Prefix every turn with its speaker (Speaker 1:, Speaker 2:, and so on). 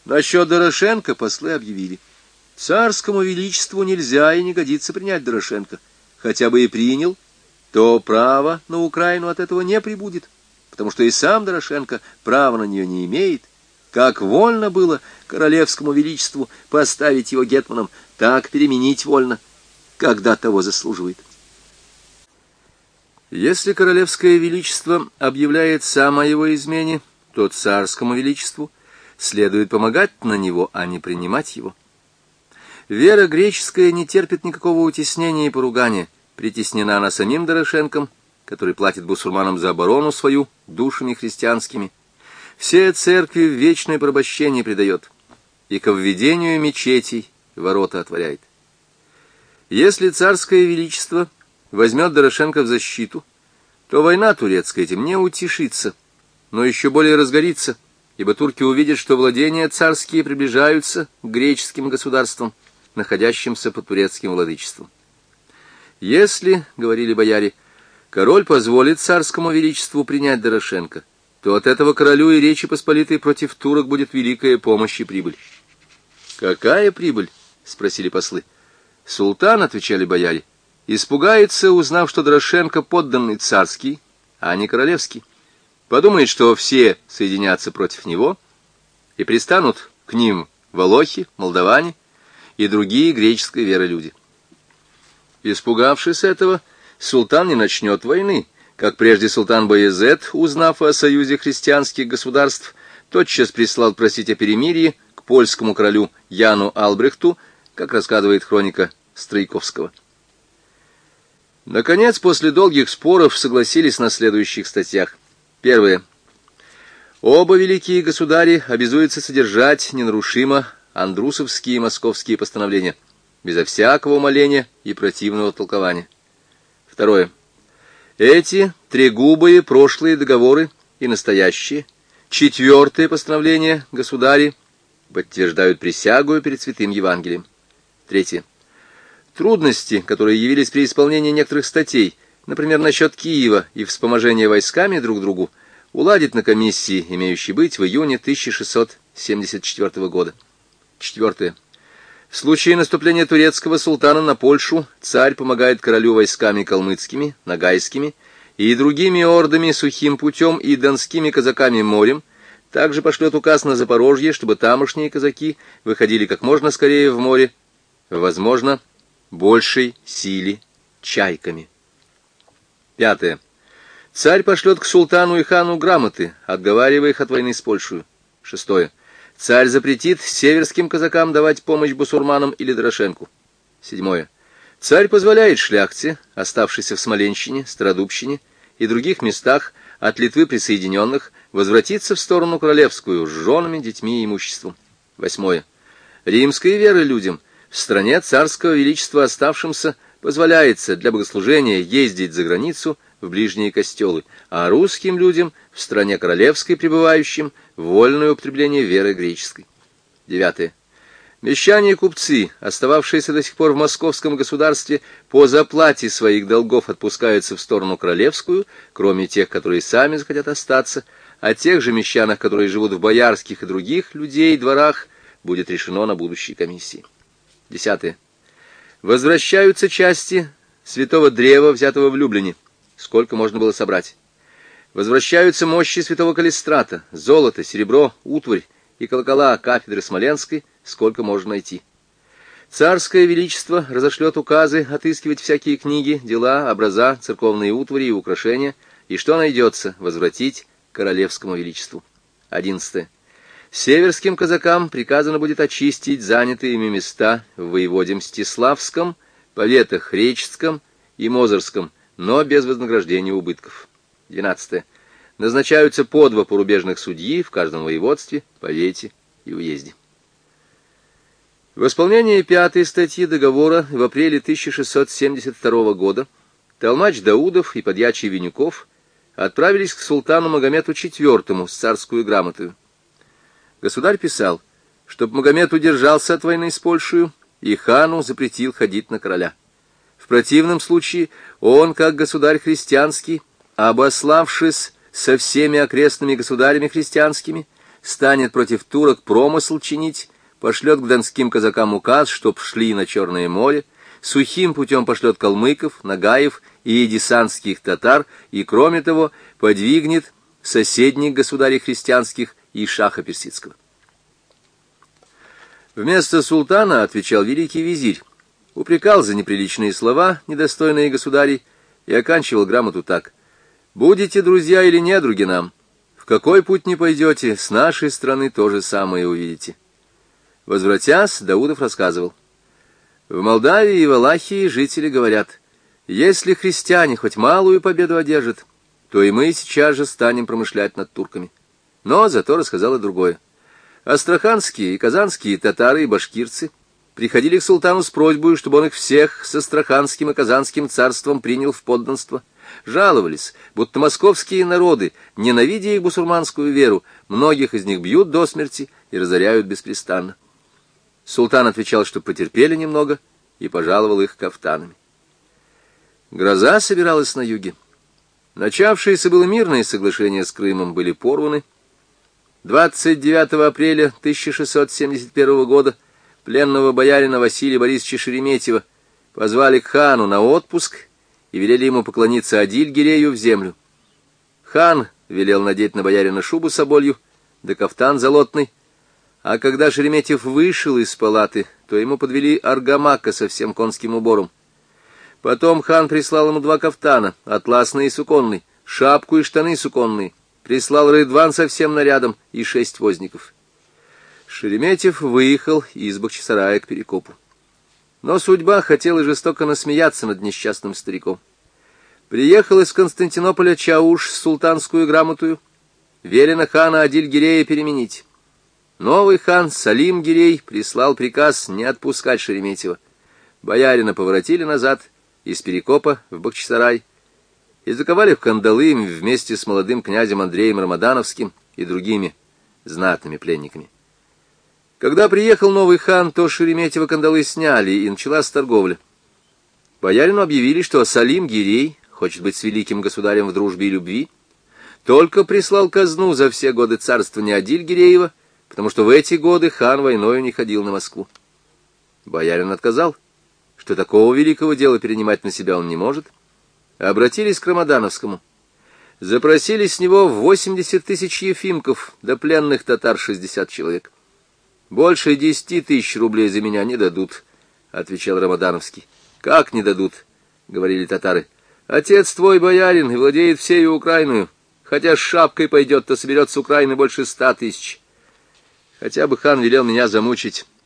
Speaker 1: Насчет Дорошенко послы объявили: царскому величеству нельзя и не годится принять Дорошенко. Хотя бы и принял, то право на Украину от этого не прибудет, потому что и сам Дорошенко права на нее не имеет. Как вольно было королевскому величеству поставить его гетманом, так переменить вольно, когда того заслуживает. Если королевское величество объявляет сам о его измене, то царскому величеству следует помогать на него, а не принимать его. Вера греческая не терпит никакого утеснения и поругания, притеснена она самим Дорошенком, который платит бусурманам за оборону свою душами христианскими. Все церкви в вечное порабощение предает, и ко введению мечетей ворота отворяет. Если царское величество возьмет Дорошенко в защиту, то война турецкая этим не утешится, но еще более разгорится, ибо турки увидят, что владения царские приближаются к греческим государствам, находящимся под турецким владычеством. Если, — говорили бояре, — король позволит царскому величеству принять Дорошенко, то от этого королю и Речи Посполитой против турок будет великая помощь и прибыль. «Какая прибыль?» — спросили послы. «Султан, — отвечали бояре, — испугается, узнав, что Дорошенко подданный царский, а не королевский. Подумает, что все соединятся против него, и пристанут к ним волохи, молдаване и другие греческой веры люди. Испугавшись этого, султан не начнет войны, как прежде султан Баязет, узнав о союзе христианских государств, тотчас прислал просить о перемирии к польскому королю Яну Албрехту, как рассказывает хроника Стройковского. Наконец, после долгих споров согласились на следующих статьях. Первое. Оба великие государи обязуются содержать ненарушимо андрусовские и московские постановления, безо всякого умаления и противного толкования. Второе. Эти трегубые прошлые договоры и настоящие, четвертое постановление государи подтверждают присягу перед святым Евангелием. Третье. Трудности, которые явились при исполнении некоторых статей, например, насчет Киева и вспоможения войсками друг другу, уладит на комиссии, имеющей быть в июне 1674 года. Четвертое. В случае наступления турецкого султана на Польшу царь помогает королю войсками калмыцкими, ногайскими и другими ордами сухим путем и донскими казаками морем, также пошлет указ на Запорожье, чтобы тамошние казаки выходили как можно скорее в море, возможно, большей силе чайками. Пятое. Царь пошлет к султану и хану грамоты, отговаривая их от войны с Польшей. Шестое. Царь запретит северским казакам давать помощь бусурманам или Дорошенку. Седьмое. Царь позволяет шляхте, оставшейся в Смоленщине, Стародубщине и других местах, от Литвы присоединенных, возвратиться в сторону королевскую с женами, детьми и имуществом. Восьмое. Римской веры людям, в стране царского величества оставшимся, позволяется для богослужения ездить за границу в ближние костелы, а русским людям, в стране королевской пребывающим, вольное употребление веры греческой. Девятое. Мещане и купцы, остававшиеся до сих пор в московском государстве, по заплате своих долгов отпускаются в сторону королевскую, кроме тех, которые сами захотят остаться, о тех же мещанах, которые живут в боярских и других людей дворах, будет решено на будущей комиссии. Десятое. Возвращаются части святого древа, взятого в Люблине, сколько можно было собрать. Возвращаются мощи святого Калистрата, золото, серебро, утварь и колокола кафедры Смоленской, сколько можно найти. Царское величество разошлет указы отыскивать всякие книги, дела, образа, церковные утвари и украшения, и что найдется, возвратить королевскому величеству. 11. Северским казакам приказано будет очистить занятые ими места в воеводе Мстиславском, поветах Речском и Мозырском, но без вознаграждения убытков. 12. Назначаются по 2 порубежных судьи в каждом воеводстве, повете и уезде. В исполнение 5-й статьи договора в апреле 1672 года толмач Даудов и подьячий Винюков отправились к султану Магомету IV с царскую грамотою. Государь писал, чтоб Магомед удержался от войны с Польшей и хану запретил ходить на короля. В противном случае он, как государь христианский, обославшись со всеми окрестными государями христианскими, станет против турок промысл чинить, пошлет к донским казакам указ, чтоб шли на Черное море, сухим путем пошлет калмыков, нагаев и десантских татар, и, кроме того, подвигнет соседних государей христианских и шаха персидского. Вместо султана отвечал великий визирь, упрекал за неприличные слова, недостойные государей, и оканчивал грамоту так: «Будете друзья или недруги нам, в какой путь не пойдете, с нашей страны то же самое увидите». Возвратясь, Даудов рассказывал: «В Молдавии и Валахии жители говорят, если христиане хоть малую победу одержат, то и мы сейчас же станем промышлять над турками». Но зато рассказал и другое. Астраханские и казанские татары и башкирцы приходили к султану с просьбой, чтобы он их всех с Астраханским и Казанским царством принял в подданство. Жаловались, будто московские народы, ненавидя их бусурманскую веру, многих из них бьют до смерти и разоряют беспрестанно. Султан отвечал, что потерпели немного, и пожаловал их кафтанами. Гроза собиралась на юге. Начавшиеся было мирные соглашения с Крымом были порваны. 29 апреля 1671 года пленного боярина Василия Борисовича Шереметьева позвали к хану на отпуск и велели ему поклониться Адиль-Гирею в землю. Хан велел надеть на боярина шубу соболью, да кафтан золотный, а когда Шереметьев вышел из палаты, то ему подвели аргамака со всем конским убором. Потом хан прислал ему 2 кафтана, атласный и суконный, шапку и штаны суконные, прислал рыдван со всем нарядом и 6 возников. Шереметьев выехал из Бахчисарая к Перекопу. Но судьба хотела жестоко насмеяться над несчастным стариком. Приехал из Константинополя Чауш с султанскую грамотою, велено хана Адиль-Гирея переменить. Новый хан Салим-Гирей прислал приказ не отпускать Шереметьева. Боярина поворотили назад из Перекопа в Бахчисарай и заковали в кандалы вместе с молодым князем Андреем Рамадановским и другими знатными пленниками. Когда приехал новый хан, то Шереметьева кандалы сняли, и началась торговля. Боярину объявили, что Салим-Гирей хочет быть с великим государем в дружбе и любви, только прислал казну за все годы царствования Адиль-Гиреева, потому что в эти годы хан войною не ходил на Москву. Боярин отказал, что такого великого дела перенимать на себя он не может. Обратились к Рамадановскому. Запросили с него 80 тысяч ефимков, да пленных татар 60 человек. «Больше 10 тысяч рублей за меня не дадут», — отвечал Рамадановский. «Как не дадут?» — говорили татары. «Отец твой боярин и владеет всею Украиною. Хотя с шапкой пойдет, то соберет с Украины больше 100 тысяч. Хотя бы хан велел меня замучить,